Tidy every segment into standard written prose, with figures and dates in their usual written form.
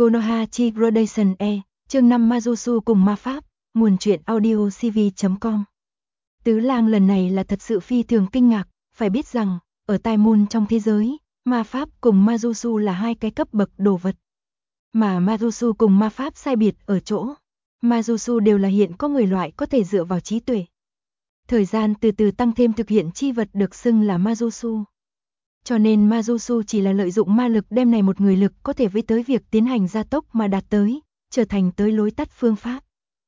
Konoha Gradation E, chương 5 Majusu cùng ma pháp, nguồn truyện audio cv.com. Tứ lang lần này là thật sự phi thường kinh ngạc, phải biết rằng, ở Tai Môn trong thế giới, ma pháp cùng Majusu là hai cái cấp bậc đồ vật. Mà Majusu cùng ma pháp sai biệt ở chỗ, Majusu đều là hiện có người loại có thể dựa vào trí tuệ. Thời gian từ từ tăng thêm thực hiện chi vật được xưng là Majusu. Cho nên Majusu chỉ là lợi dụng ma lực đem này một người lực có thể với tới việc tiến hành gia tốc mà đạt tới, trở thành tới lối tắt phương pháp.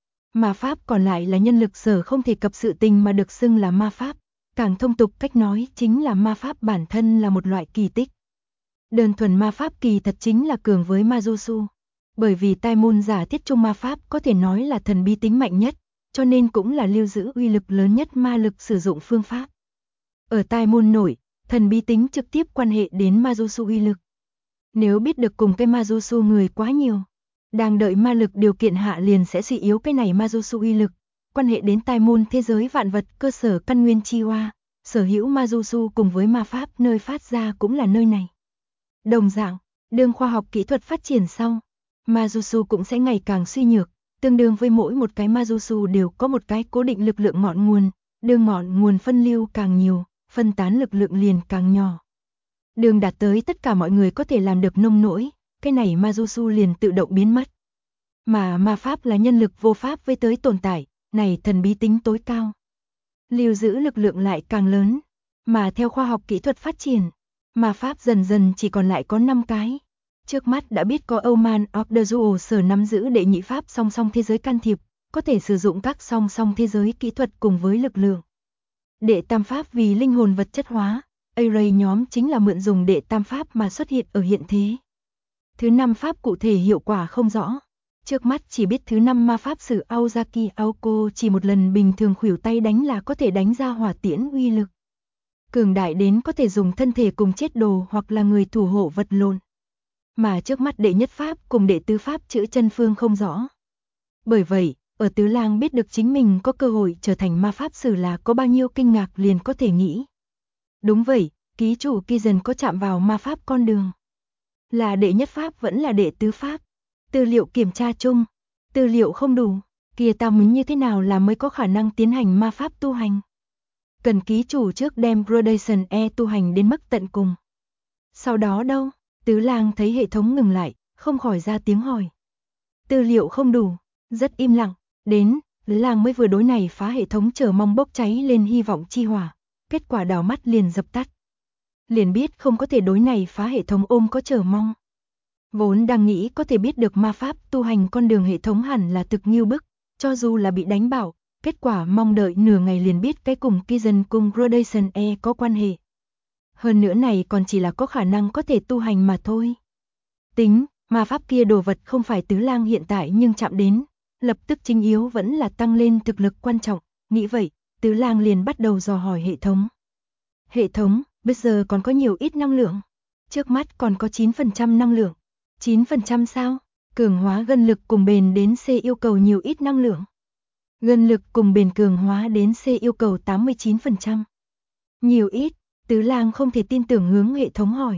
Ma pháp còn lại là nhân lực sở không thể cập sự tình mà được xưng là ma pháp, càng thông tục cách nói chính là ma pháp bản thân là một loại kỳ tích. Đơn thuần ma pháp kỳ thật chính là cường với Majusu, bởi vì Tai Môn giả thiết chung ma pháp có thể nói là thần bí tính mạnh nhất, cho nên cũng là lưu giữ uy lực lớn nhất ma lực sử dụng phương pháp. Ở Tai Môn nổi, thần bí tính trực tiếp quan hệ đến Majusu uy lực. Nếu biết được cùng cái Majusu người quá nhiều, đang đợi ma lực điều kiện hạ liền sẽ suy yếu cái này Majusu uy lực, quan hệ đến Tai Môn thế giới vạn vật cơ sở căn nguyên chi hoa, sở hữu Majusu cùng với ma pháp nơi phát ra cũng là nơi này. Đồng dạng, đương khoa học kỹ thuật phát triển sau, Majusu cũng sẽ ngày càng suy nhược, tương đương với mỗi một cái Majusu đều có một cái cố định lực lượng ngọn nguồn, đương ngọn nguồn phân lưu càng nhiều, phân tán lực lượng liền càng nhỏ. Đường đạt tới tất cả mọi người có thể làm được nông nỗi, cái này Majusu liền tự động biến mất. Mà ma pháp là nhân lực vô pháp với tới tồn tại, này thần bí tính tối cao. Lưu giữ lực lượng lại càng lớn, mà theo khoa học kỹ thuật phát triển, ma pháp dần dần chỉ còn lại có 5 cái. Trước mắt đã biết có Oman of the Jewel sở nắm giữ đệ nhị pháp song song thế giới can thiệp, có thể sử dụng các song song thế giới kỹ thuật cùng với lực lượng. Đệ tam pháp vì linh hồn vật chất hóa, A-Ray nhóm chính là mượn dùng đệ tam pháp mà xuất hiện ở hiện thế. Thứ năm pháp cụ thể hiệu quả không rõ. Trước mắt chỉ biết thứ năm ma pháp sử Aozaki Aoko chỉ một lần bình thường khuỷu tay đánh là có thể đánh ra hỏa tiễn uy lực. Cường đại đến có thể dùng thân thể cùng chết đồ hoặc là người thủ hộ vật lộn. Mà trước mắt đệ nhất pháp cùng đệ tứ pháp chữ chân phương không rõ. Bởi vậy, ở Tứ Lang biết được chính mình có cơ hội trở thành ma pháp sử là có bao nhiêu kinh ngạc liền có thể nghĩ. Đúng vậy, ký chủ Kizen có chạm vào ma pháp con đường. Là đệ nhất pháp vẫn là đệ tứ pháp. Tư liệu kiểm tra chung. Tư liệu không đủ. Kia ta muốn như thế nào là mới có khả năng tiến hành ma pháp tu hành. Cần ký chủ trước đem Gradation E tu hành đến mức tận cùng. Sau đó đâu? Tứ Lang thấy hệ thống ngừng lại, không khỏi ra tiếng hỏi. Tư liệu không đủ. Rất im lặng. Đến, Tứ Lang mới vừa đối này phá hệ thống chờ mong bốc cháy lên hy vọng chi hỏa. Kết quả đảo mắt liền dập tắt. Liền biết không có thể đối này phá hệ thống ôm có chờ mong. Vốn đang nghĩ có thể biết được ma pháp tu hành con đường hệ thống hẳn là thực nghiêu bức, cho dù là bị đánh bảo, kết quả mong đợi nửa ngày liền biết cái cùng Kizen cùng Gradation E có quan hệ. Hơn nữa này còn chỉ là có khả năng có thể tu hành mà thôi. Tính, ma pháp kia đồ vật không phải Tứ Lang hiện tại nhưng chạm đến, lập tức chính yếu vẫn là tăng lên thực lực quan trọng, nghĩ vậy, Tứ Lang liền bắt đầu dò hỏi hệ thống. Hệ thống, bây giờ còn có nhiều ít năng lượng? Trước mắt còn có 9% năng lượng. 9% sao? Cường hóa gân lực cùng bền đến C yêu cầu nhiều ít năng lượng? Gân lực cùng bền cường hóa đến C yêu cầu 89%. Nhiều ít? Tứ Lang không thể tin tưởng hướng hệ thống hỏi.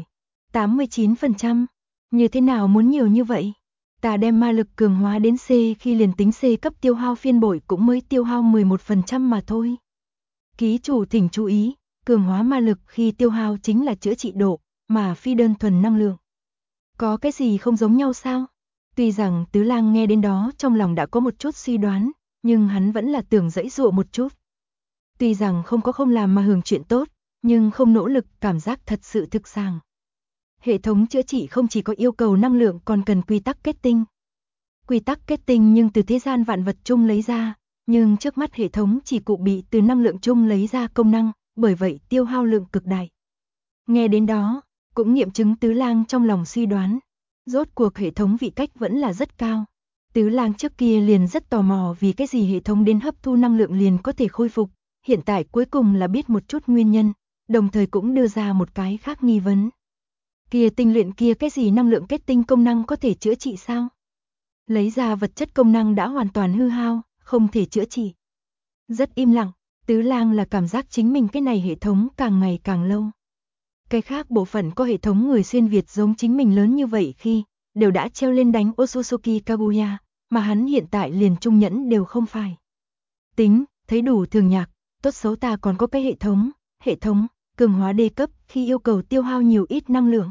89%? Như thế nào muốn nhiều như vậy? Ta đem ma lực cường hóa đến C khi liền tính C cấp tiêu hao phiên bội cũng mới tiêu hao 11% mà thôi. Ký chủ thỉnh chú ý, cường hóa ma lực khi tiêu hao chính là chữa trị độ, mà phi đơn thuần năng lượng. Có cái gì không giống nhau sao? Tuy rằng Tứ Lang nghe đến đó trong lòng đã có một chút suy đoán, nhưng hắn vẫn là tưởng giãy giụa một chút. Tuy rằng không có không làm mà hưởng chuyện tốt, nhưng không nỗ lực cảm giác thật sự thực sàng. Hệ thống chữa trị không chỉ có yêu cầu năng lượng còn cần quy tắc kết tinh. Quy tắc kết tinh nhưng từ thế gian vạn vật chung lấy ra, nhưng trước mắt hệ thống chỉ cụ bị từ năng lượng chung lấy ra công năng, bởi vậy tiêu hao lượng cực đại. Nghe đến đó, cũng nghiệm chứng Tứ Lang trong lòng suy đoán. Rốt cuộc hệ thống vị cách vẫn là rất cao. Tứ Lang trước kia liền rất tò mò vì cái gì hệ thống đến hấp thu năng lượng liền có thể khôi phục. Hiện tại cuối cùng là biết một chút nguyên nhân, đồng thời cũng đưa ra một cái khác nghi vấn. Kia tinh luyện kia cái gì năng lượng kết tinh công năng có thể chữa trị sao? Lấy ra vật chất công năng đã hoàn toàn hư hao, không thể chữa trị. Rất im lặng, Tứ Lang là cảm giác chính mình cái này hệ thống càng ngày càng lâu. Cái khác bộ phận có hệ thống người xuyên Việt giống chính mình lớn như vậy khi, đều đã treo lên đánh Otsutsuki Kaguya, mà hắn hiện tại liền trung nhẫn đều không phải. Tính, thấy đủ thường nhạc, tốt xấu ta còn có cái hệ thống, cường hóa D cấp khi yêu cầu tiêu hao nhiều ít năng lượng.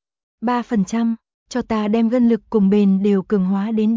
3%, cho ta đem gân lực cùng bền đều cường hóa đến D.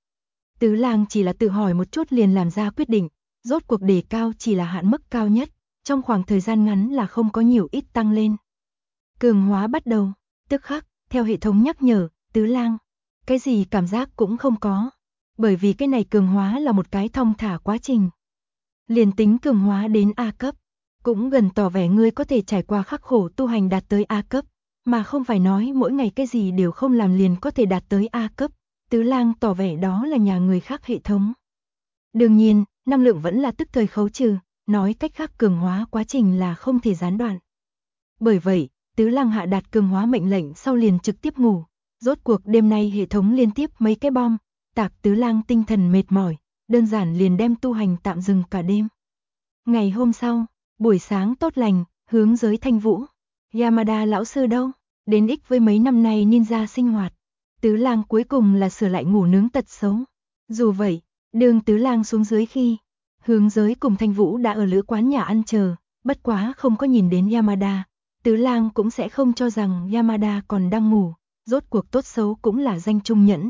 Tứ Lang chỉ là tự hỏi một chút liền làm ra quyết định, rốt cuộc đề cao chỉ là hạn mức cao nhất, trong khoảng thời gian ngắn là không có nhiều ít tăng lên. Cường hóa bắt đầu, tức khắc, theo hệ thống nhắc nhở, Tứ Lang, cái gì cảm giác cũng không có, bởi vì cái này cường hóa là một cái thong thả quá trình. Liền tính cường hóa đến A cấp, cũng gần tỏ vẻ ngươi có thể trải qua khắc khổ tu hành đạt tới A cấp, mà không phải nói mỗi ngày cái gì đều không làm liền có thể đạt tới A cấp. Tứ Lang tỏ vẻ đó là nhà người khác hệ thống. Đương nhiên, năng lượng vẫn là tức thời khấu trừ, nói cách khác cường hóa quá trình là không thể gián đoạn. Bởi vậy, Tứ Lang hạ đạt cường hóa mệnh lệnh sau liền trực tiếp ngủ. Rốt cuộc đêm nay hệ thống liên tiếp mấy cái bom, tạc Tứ Lang tinh thần mệt mỏi, đơn giản liền đem tu hành tạm dừng cả đêm. Ngày hôm sau, buổi sáng tốt lành, hướng giới Thanh Vũ. Yamada lão sư đâu? Đến ích với mấy năm nay ninja sinh hoạt. Tứ Lang cuối cùng là sửa lại ngủ nướng tật xấu. Dù vậy, đường Tứ Lang xuống dưới khi, hướng giới cùng Thanh Vũ đã ở lữ quán nhà ăn chờ, bất quá không có nhìn đến Yamada. Tứ Lang cũng sẽ không cho rằng Yamada còn đang ngủ, rốt cuộc tốt xấu cũng là danh trung nhẫn.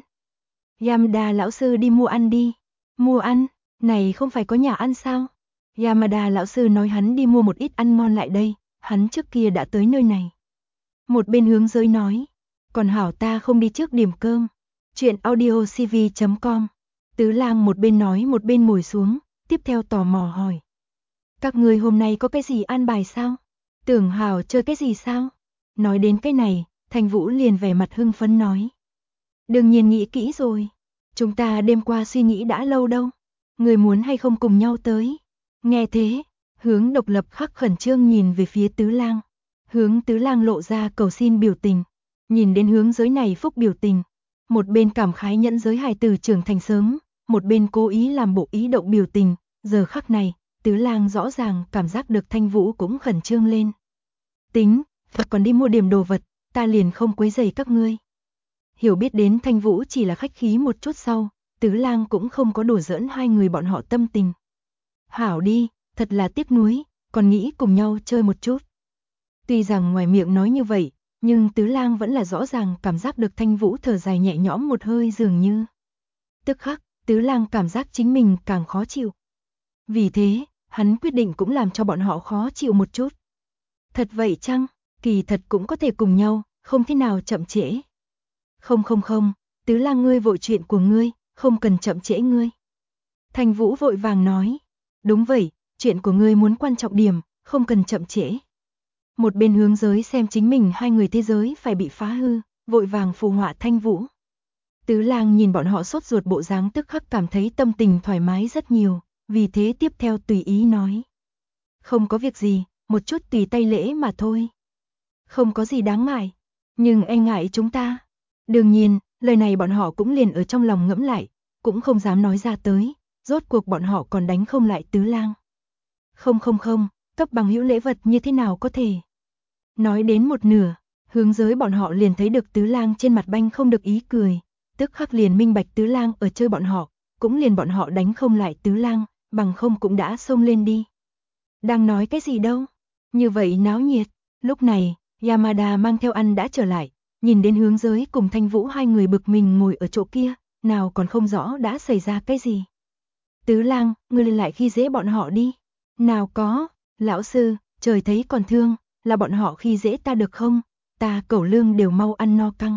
Yamada lão sư đi mua ăn đi. Mua ăn, này không phải có nhà ăn sao? Yamada lão sư nói hắn đi mua một ít ăn ngon lại đây, hắn trước kia đã tới nơi này. Một bên hướng giới nói, còn hảo ta không đi trước điểm cơm. Chuyện audiocv.com. Tứ Lang một bên nói một bên ngồi xuống, tiếp theo tò mò hỏi. Các người hôm nay có cái gì an bài sao? Tưởng hảo chơi cái gì sao? Nói đến cái này, Thanh Vũ liền vẻ mặt hưng phấn nói. Đương nhiên nghĩ kỹ rồi. Chúng ta đêm qua suy nghĩ đã lâu đâu. Người muốn hay không cùng nhau tới? Nghe thế, hướng Độc Lập khắc khẩn trương nhìn về phía Tứ Lang. Hướng Tứ Lang lộ ra cầu xin biểu tình. Nhìn đến hướng giới này phúc biểu tình. Một bên cảm khái nhẫn giới hài tử trưởng thành sớm, một bên cố ý làm bộ ý động biểu tình. Giờ khắc này, Tứ Lang rõ ràng cảm giác được Thanh Vũ cũng khẩn trương lên. Tính, Phật còn đi mua điểm đồ vật, ta liền không quấy rầy các ngươi. Hiểu biết đến Thanh Vũ chỉ là khách khí một chút sau, Tứ Lang cũng không có đùa giỡn hai người bọn họ tâm tình. Hảo đi, thật là tiếc nuối, còn nghĩ cùng nhau chơi một chút. Tuy rằng ngoài miệng nói như vậy, nhưng Tứ Lang vẫn là rõ ràng cảm giác được Thanh Vũ thở dài nhẹ nhõm một hơi dường như. Tức khắc, Tứ Lang cảm giác chính mình càng khó chịu. Vì thế, hắn quyết định cũng làm cho bọn họ khó chịu một chút. Thật vậy chăng? Kỳ thật cũng có thể cùng nhau, không thế nào chậm trễ. Không, Tứ Lang ngươi vội chuyện của ngươi, không cần chậm trễ ngươi. Thanh Vũ vội vàng nói. Đúng vậy, chuyện của ngươi muốn quan trọng điểm, không cần chậm trễ. Một bên hướng giới xem chính mình hai người thế giới phải bị phá hư, vội vàng phù họa Thanh Vũ. Tứ Lang nhìn bọn họ sốt ruột bộ dáng tức khắc cảm thấy tâm tình thoải mái rất nhiều, vì thế tiếp theo tùy ý nói. Không có việc gì, một chút tùy tay lễ mà thôi. Không có gì đáng ngại, nhưng e ngại chúng ta. Đương nhiên, lời này bọn họ cũng liền ở trong lòng ngẫm lại, cũng không dám nói ra tới, rốt cuộc bọn họ còn đánh không lại Tứ Lang. Không, cấp bằng hữu lễ vật như thế nào có thể. Nói đến một nửa, hướng giới bọn họ liền thấy được Tứ Lang trên mặt banh không được ý cười, tức khắc liền minh bạch Tứ Lang ở chơi bọn họ, cũng liền bọn họ đánh không lại Tứ Lang, bằng không cũng đã xông lên đi. Đang nói cái gì đâu, như vậy náo nhiệt. Lúc này, Yamada mang theo ăn đã trở lại, nhìn đến hướng giới cùng Thanh Vũ hai người bực mình ngồi ở chỗ kia, nào còn không rõ đã xảy ra cái gì. Tứ Lang, ngươi lên lại khi dễ bọn họ đi. Nào có, lão sư, trời thấy còn thương, là bọn họ khi dễ ta được không? Ta cẩu lương đều mau ăn no căng.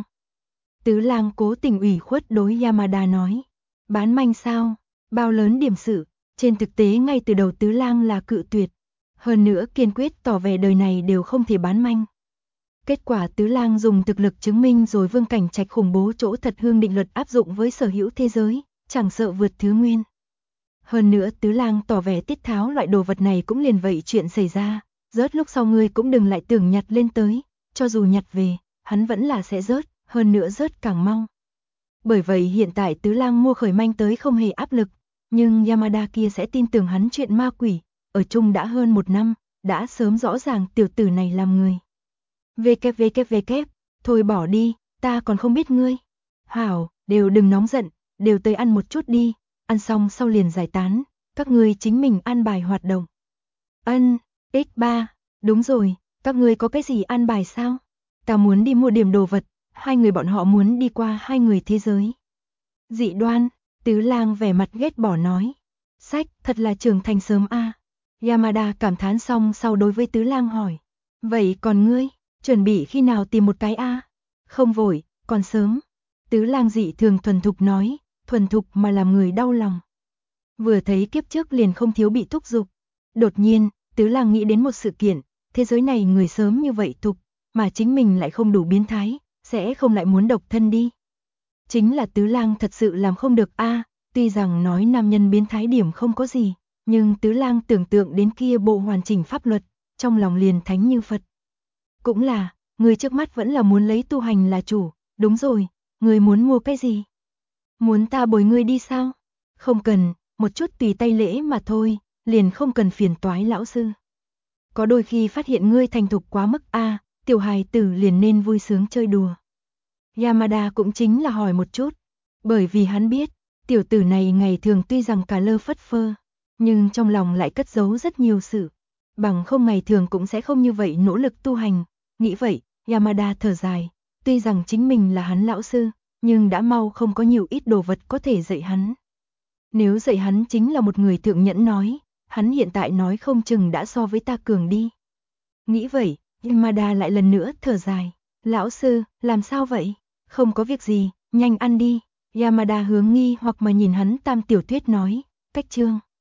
Tứ Lang cố tình ủy khuất đối Yamada nói. Bán manh sao? Bao lớn điểm sự? Trên thực tế ngay từ đầu Tứ Lang là cự tuyệt. Hơn nữa kiên quyết tỏ vẻ đời này đều không thể bán manh. Kết quả Tứ Lang dùng thực lực chứng minh rồi Vương Cảnh Trạch khủng bố chỗ thật hương định luật áp dụng với sở hữu thế giới, chẳng sợ vượt thứ nguyên. Hơn nữa Tứ Lang tỏ vẻ tiết tháo loại đồ vật này cũng liền vậy chuyện xảy ra, rớt lúc sau ngươi cũng đừng lại tưởng nhặt lên tới, cho dù nhặt về, hắn vẫn là sẽ rớt, hơn nữa rớt càng mau. Bởi vậy hiện tại Tứ Lang mua khởi manh tới không hề áp lực, nhưng Yamada kia sẽ tin tưởng hắn chuyện ma quỷ, ở chung đã hơn 1 năm, đã sớm rõ ràng tiểu tử này làm người. VKVKVK, thôi bỏ đi, ta còn không biết ngươi. Hảo, đều đừng nóng giận, đều tới ăn một chút đi, ăn xong sau liền giải tán, các ngươi chính mình an bài hoạt động. Ân, X3, đúng rồi, các ngươi có cái gì an bài sao? Ta muốn đi mua điểm đồ vật, hai người bọn họ muốn đi qua hai người thế giới. Dị đoan, Tứ Lang vẻ mặt ghét bỏ nói. Sách, thật là trưởng thành sớm a. Yamada cảm thán xong sau đối với Tứ Lang hỏi. Vậy còn ngươi, chuẩn bị khi nào tìm một cái a? Không vội, còn sớm. Tứ Lang dị thường thuần thục nói, thuần thục mà làm người đau lòng. Vừa thấy kiếp trước liền không thiếu bị thúc giục. Đột nhiên, Tứ Lang nghĩ đến một sự kiện, thế giới này người sớm như vậy thục, mà chính mình lại không đủ biến thái, sẽ không lại muốn độc thân đi. Chính là Tứ Lang thật sự làm không được a, tuy rằng nói nam nhân biến thái điểm không có gì, nhưng Tứ Lang tưởng tượng đến kia bộ hoàn chỉnh pháp luật, trong lòng liền thánh như Phật. Cũng là, người trước mắt vẫn là muốn lấy tu hành là chủ, đúng rồi, người muốn mua cái gì? Muốn ta bồi ngươi đi sao? Không cần, một chút tùy tay lễ mà thôi, liền không cần phiền toái lão sư. Có đôi khi phát hiện ngươi thành thục quá mức a, tiểu hài tử liền nên vui sướng chơi đùa. Yamada cũng chính là hỏi một chút, bởi vì hắn biết, tiểu tử này ngày thường tuy rằng cả lơ phất phơ, nhưng trong lòng lại cất giấu rất nhiều sự, bằng không ngày thường cũng sẽ không như vậy nỗ lực tu hành. Nghĩ vậy, Yamada thở dài, tuy rằng chính mình là hắn lão sư, nhưng đã mau không có nhiều ít đồ vật có thể dạy hắn. Nếu dạy hắn chính là một người thượng nhẫn nói, hắn hiện tại nói không chừng đã so với ta cường đi. Nghĩ vậy, Yamada lại lần nữa thở dài, lão sư, làm sao vậy? Không có việc gì, nhanh ăn đi. Yamada hướng nghi hoặc mà nhìn hắn Tam tiểu thuyết nói, cách chương.